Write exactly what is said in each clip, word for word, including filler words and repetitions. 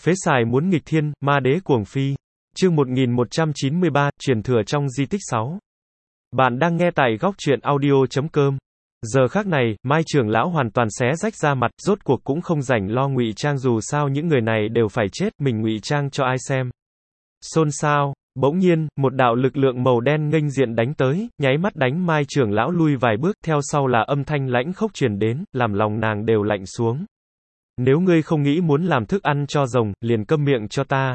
Phế xài muốn nghịch thiên, ma đế cuồng phi. Chương một nghìn một trăm chín mươi ba, truyền thừa trong di tích sáu. Bạn đang nghe tại góc truyện audio chấm com. Giờ khắc này, Mai trưởng lão hoàn toàn xé rách ra mặt, rốt cuộc cũng không rảnh lo ngụy trang, dù sao những người này đều phải chết, mình ngụy trang cho ai xem. Xôn xao. Bỗng nhiên, một đạo lực lượng màu đen nghênh diện đánh tới, nháy mắt đánh Mai trưởng lão lui vài bước, theo sau là âm thanh lãnh khốc truyền đến, làm lòng nàng đều lạnh xuống. Nếu ngươi không nghĩ muốn làm thức ăn cho rồng, liền câm miệng cho ta.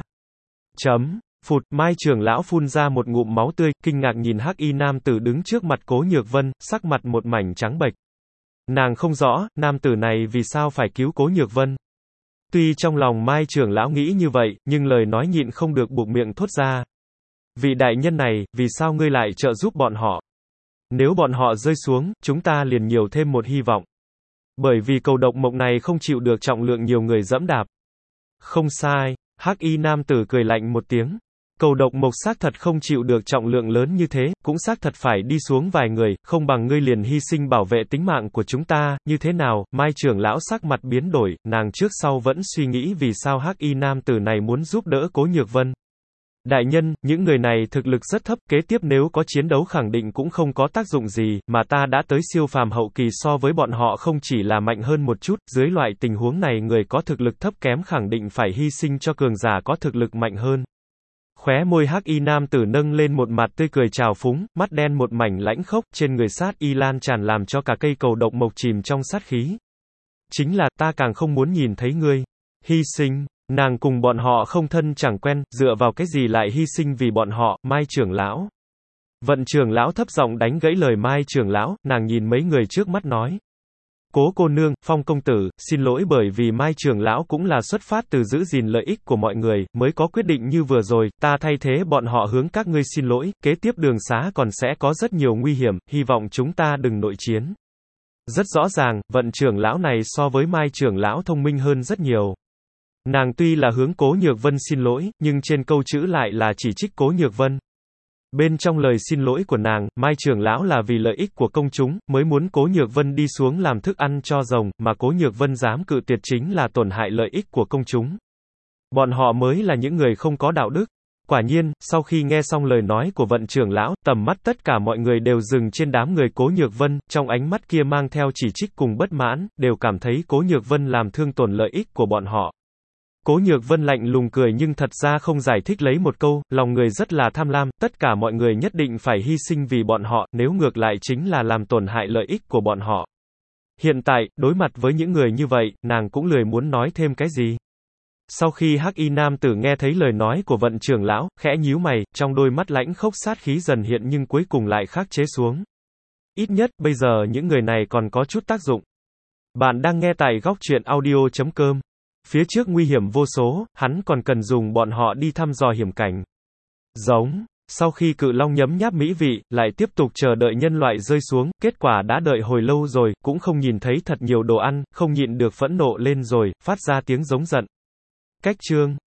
Chấm. Phụt, Mai trưởng lão phun ra một ngụm máu tươi, kinh ngạc nhìn hắc y nam tử đứng trước mặt Cố Nhược Vân, sắc mặt một mảnh trắng bệch. Nàng không rõ, nam tử này vì sao phải cứu Cố Nhược Vân. Tuy trong lòng Mai trưởng lão nghĩ như vậy, nhưng lời nói nhịn không được buộc miệng thốt ra. Vị đại nhân này, vì sao ngươi lại trợ giúp bọn họ? Nếu bọn họ rơi xuống, chúng ta liền nhiều thêm một hy vọng. Bởi vì cầu độc mộc này không chịu được trọng lượng nhiều người dẫm đạp. Không sai, hắc y nam tử cười lạnh một tiếng. Cầu độc mộc xác thật không chịu được trọng lượng lớn như thế, cũng xác thật phải đi xuống vài người, không bằng ngươi liền hy sinh bảo vệ tính mạng của chúng ta, như thế nào? Mai trưởng lão sắc mặt biến đổi, nàng trước sau vẫn suy nghĩ vì sao hắc y nam tử này muốn giúp đỡ Cố Nhược Vân. Đại nhân, những người này thực lực rất thấp, kế tiếp nếu có chiến đấu khẳng định cũng không có tác dụng gì, mà ta đã tới siêu phàm hậu kỳ, so với bọn họ không chỉ là mạnh hơn một chút, dưới loại tình huống này người có thực lực thấp kém khẳng định phải hy sinh cho cường giả có thực lực mạnh hơn. Khóe môi hắc y nam tử nâng lên một mặt tươi cười trào phúng, mắt đen một mảnh lãnh khốc, trên người sát y lan tràn làm cho cả cây cầu độc mộc chìm trong sát khí. Chính là, ta càng không muốn nhìn thấy ngươi hy sinh. Nàng cùng bọn họ không thân chẳng quen, dựa vào cái gì lại hy sinh vì bọn họ? Mai trưởng lão. Vận trưởng lão thấp giọng đánh gãy lời Mai trưởng lão, nàng nhìn mấy người trước mắt nói. Cố cô nương, Phong công tử, xin lỗi, bởi vì Mai trưởng lão cũng là xuất phát từ giữ gìn lợi ích của mọi người, mới có quyết định như vừa rồi, ta thay thế bọn họ hướng các ngươi xin lỗi, kế tiếp đường xá còn sẽ có rất nhiều nguy hiểm, hy vọng chúng ta đừng nội chiến. Rất rõ ràng, vận trưởng lão này so với Mai trưởng lão thông minh hơn rất nhiều. Nàng tuy là hướng Cố Nhược Vân xin lỗi, nhưng trên câu chữ lại là chỉ trích Cố Nhược Vân. Bên trong lời xin lỗi của nàng, Mai trưởng lão là vì lợi ích của công chúng, mới muốn Cố Nhược Vân đi xuống làm thức ăn cho rồng, mà Cố Nhược Vân dám cự tuyệt chính là tổn hại lợi ích của công chúng. Bọn họ mới là những người không có đạo đức. Quả nhiên, sau khi nghe xong lời nói của vận trưởng lão, tầm mắt tất cả mọi người đều dừng trên đám người Cố Nhược Vân, trong ánh mắt kia mang theo chỉ trích cùng bất mãn, đều cảm thấy Cố Nhược Vân làm thương tổn lợi ích của bọn họ. Cố Nhược Vân lạnh lùng cười nhưng thật ra không giải thích lấy một câu, lòng người rất là tham lam, tất cả mọi người nhất định phải hy sinh vì bọn họ, nếu ngược lại chính là làm tổn hại lợi ích của bọn họ. Hiện tại, đối mặt với những người như vậy, nàng cũng lười muốn nói thêm cái gì. Sau khi hắc y nam tử nghe thấy lời nói của vận trưởng lão, khẽ nhíu mày, trong đôi mắt lãnh khốc sát khí dần hiện nhưng cuối cùng lại khắc chế xuống. Ít nhất, bây giờ những người này còn có chút tác dụng. Bạn đang nghe tại góc truyện audio chấm com. Phía trước nguy hiểm vô số, hắn còn cần dùng bọn họ đi thăm dò hiểm cảnh. Giống. Sau khi cự long nhấm nháp mỹ vị, lại tiếp tục chờ đợi nhân loại rơi xuống, kết quả đã đợi hồi lâu rồi, cũng không nhìn thấy thật nhiều đồ ăn, không nhịn được phẫn nộ lên rồi, phát ra tiếng giống giận. Cách chương.